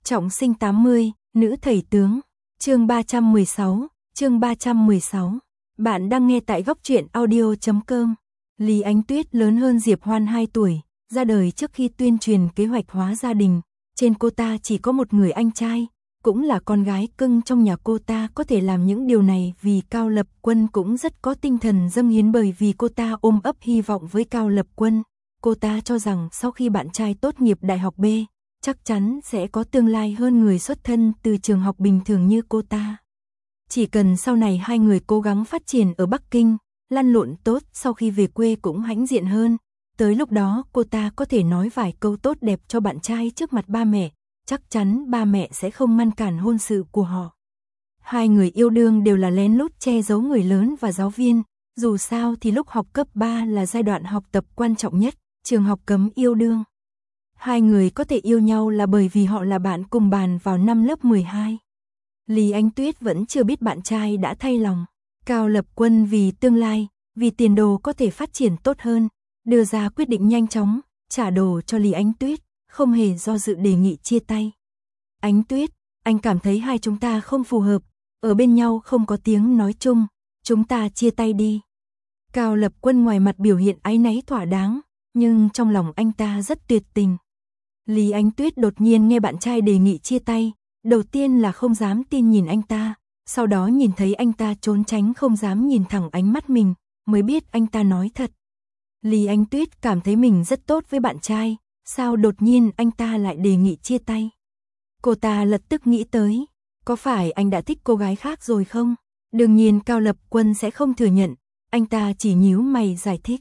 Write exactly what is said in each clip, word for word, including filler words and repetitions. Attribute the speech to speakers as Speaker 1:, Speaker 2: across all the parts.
Speaker 1: Trọng sinh tám mươi, nữ thầy tướng. Chương ba trăm mười sáu, chương ba trăm mười sáu. Bạn đang nghe tại góc truyện audio chấm com. Lý Ánh Tuyết lớn hơn Diệp Hoan hai tuổi, ra đời trước khi tuyên truyền kế hoạch hóa gia đình. Trên cô ta chỉ có một người anh trai, cũng là con gái cưng trong nhà cô ta có thể làm những điều này vì Cao Lập Quân cũng rất có tinh thần dâng hiến bởi vì cô ta ôm ấp hy vọng với Cao Lập Quân. Cô ta cho rằng sau khi bạn trai tốt nghiệp đại học B, chắc chắn sẽ có tương lai hơn người xuất thân từ trường học bình thường như cô ta. Chỉ cần sau này hai người cố gắng phát triển ở Bắc Kinh, lăn lộn tốt sau khi về quê cũng hãnh diện hơn. Tới lúc đó cô ta có thể nói vài câu tốt đẹp cho bạn trai trước mặt ba mẹ, chắc chắn ba mẹ sẽ không ngăn cản hôn sự của họ. Hai người yêu đương đều là lén lút che giấu người lớn và giáo viên, dù sao thì lúc học cấp ba là giai đoạn học tập quan trọng nhất, trường học cấm yêu đương. Hai người có thể yêu nhau là bởi vì họ là bạn cùng bàn vào năm lớp mười hai. Lý Ánh Tuyết vẫn chưa biết bạn trai đã thay lòng. Cao Lập Quân vì tương lai, vì tiền đồ có thể phát triển tốt hơn, đưa ra quyết định nhanh chóng, trả đồ cho Lý Ánh Tuyết, không hề do dự đề nghị chia tay. Ánh Tuyết, anh cảm thấy hai chúng ta không phù hợp, ở bên nhau không có tiếng nói chung, chúng ta chia tay đi. Cao Lập Quân ngoài mặt biểu hiện áy náy thỏa đáng, nhưng trong lòng anh ta rất tuyệt tình. Lý Ánh Tuyết đột nhiên nghe bạn trai đề nghị chia tay, đầu tiên là không dám tin nhìn anh ta, sau đó nhìn thấy anh ta trốn tránh không dám nhìn thẳng ánh mắt mình, mới biết anh ta nói thật. Lý Ánh Tuyết cảm thấy mình rất tốt với bạn trai, sao đột nhiên anh ta lại đề nghị chia tay. Cô ta lập tức nghĩ tới, có phải anh đã thích cô gái khác rồi không? Đương nhiên Cao Lập Quân sẽ không thừa nhận, anh ta chỉ nhíu mày giải thích.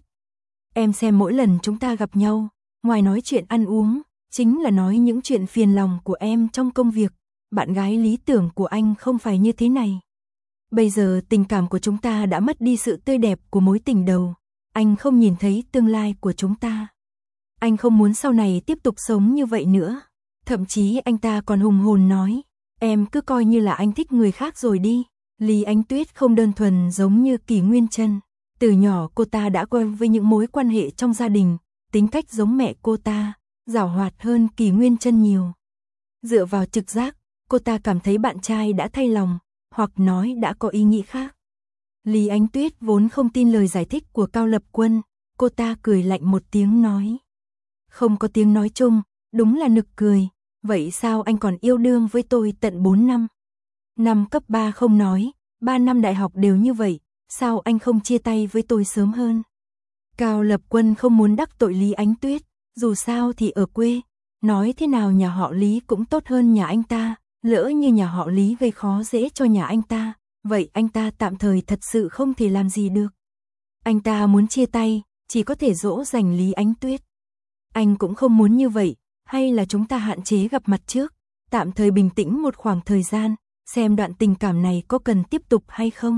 Speaker 1: Em xem mỗi lần chúng ta gặp nhau, ngoài nói chuyện ăn uống, chính là nói những chuyện phiền lòng của em trong công việc. Bạn gái lý tưởng của anh không phải như thế này. Bây giờ tình cảm của chúng ta đã mất đi sự tươi đẹp của mối tình đầu. Anh không nhìn thấy tương lai của chúng ta. Anh không muốn sau này tiếp tục sống như vậy nữa. Thậm chí anh ta còn hùng hồn nói, em cứ coi như là anh thích người khác rồi đi. Lý Ánh Tuyết không đơn thuần giống như Kỳ Nguyên Chân. Từ nhỏ cô ta đã quen với những mối quan hệ trong gia đình, tính cách giống mẹ cô ta, giàu hoạt hơn Kỳ Nguyên Chân nhiều. Dựa vào trực giác, cô ta cảm thấy bạn trai đã thay lòng, hoặc nói đã có ý nghĩ khác. Lý Ánh Tuyết vốn không tin lời giải thích của Cao Lập Quân, cô ta cười lạnh một tiếng nói. Không có tiếng nói chung, đúng là nực cười, vậy sao anh còn yêu đương với tôi tận bốn năm? Năm cấp ba không nói, ba năm đại học đều như vậy, sao anh không chia tay với tôi sớm hơn? Cao Lập Quân không muốn đắc tội Lý Ánh Tuyết, dù sao thì ở quê, nói thế nào nhà họ Lý cũng tốt hơn nhà anh ta. Lỡ như nhà họ Lý gây khó dễ cho nhà anh ta, vậy anh ta tạm thời thật sự không thể làm gì được. Anh ta muốn chia tay, chỉ có thể dỗ dành Lý Ánh Tuyết. Anh cũng không muốn như vậy, hay là chúng ta hạn chế gặp mặt trước, tạm thời bình tĩnh một khoảng thời gian, xem đoạn tình cảm này có cần tiếp tục hay không.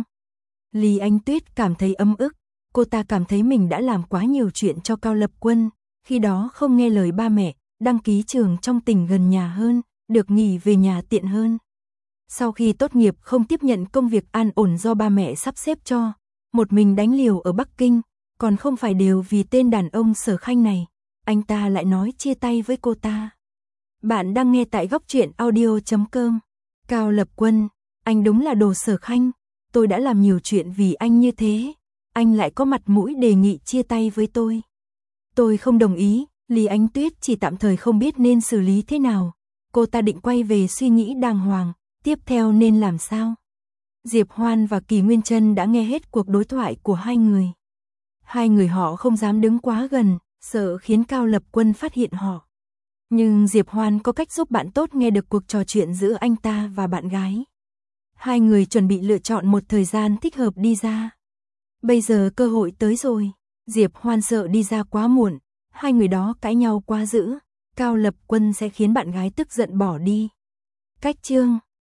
Speaker 1: Lý Ánh Tuyết cảm thấy ấm ức, cô ta cảm thấy mình đã làm quá nhiều chuyện cho Cao Lập Quân, khi đó không nghe lời ba mẹ, đăng ký trường trong tỉnh gần nhà hơn. Được nghỉ về nhà tiện hơn. Sau khi tốt nghiệp không tiếp nhận công việc an ổn do ba mẹ sắp xếp cho, một mình đánh liều ở Bắc Kinh, còn không phải đều vì tên đàn ông Sở Khanh này, anh ta lại nói chia tay với cô ta. Bạn đang nghe tại góc truyện audio chấm com. Cao Lập Quân, anh đúng là đồ Sở Khanh, tôi đã làm nhiều chuyện vì anh như thế, anh lại có mặt mũi đề nghị chia tay với tôi. Tôi không đồng ý, Lý Ánh Tuyết chỉ tạm thời không biết nên xử lý thế nào. Cô ta định quay về suy nghĩ đàng hoàng, tiếp theo nên làm sao? Diệp Hoan và Kỳ Nguyên Chân đã nghe hết cuộc đối thoại của hai người. Hai người họ không dám đứng quá gần, sợ khiến Cao Lập Quân phát hiện họ. Nhưng Diệp Hoan có cách giúp bạn tốt nghe được cuộc trò chuyện giữa anh ta và bạn gái. Hai người chuẩn bị lựa chọn một thời gian thích hợp đi ra. Bây giờ cơ hội tới rồi, Diệp Hoan sợ đi ra quá muộn, hai người đó cãi nhau quá dữ. Cao Lập Quân sẽ khiến bạn gái tức giận bỏ đi. Cách chương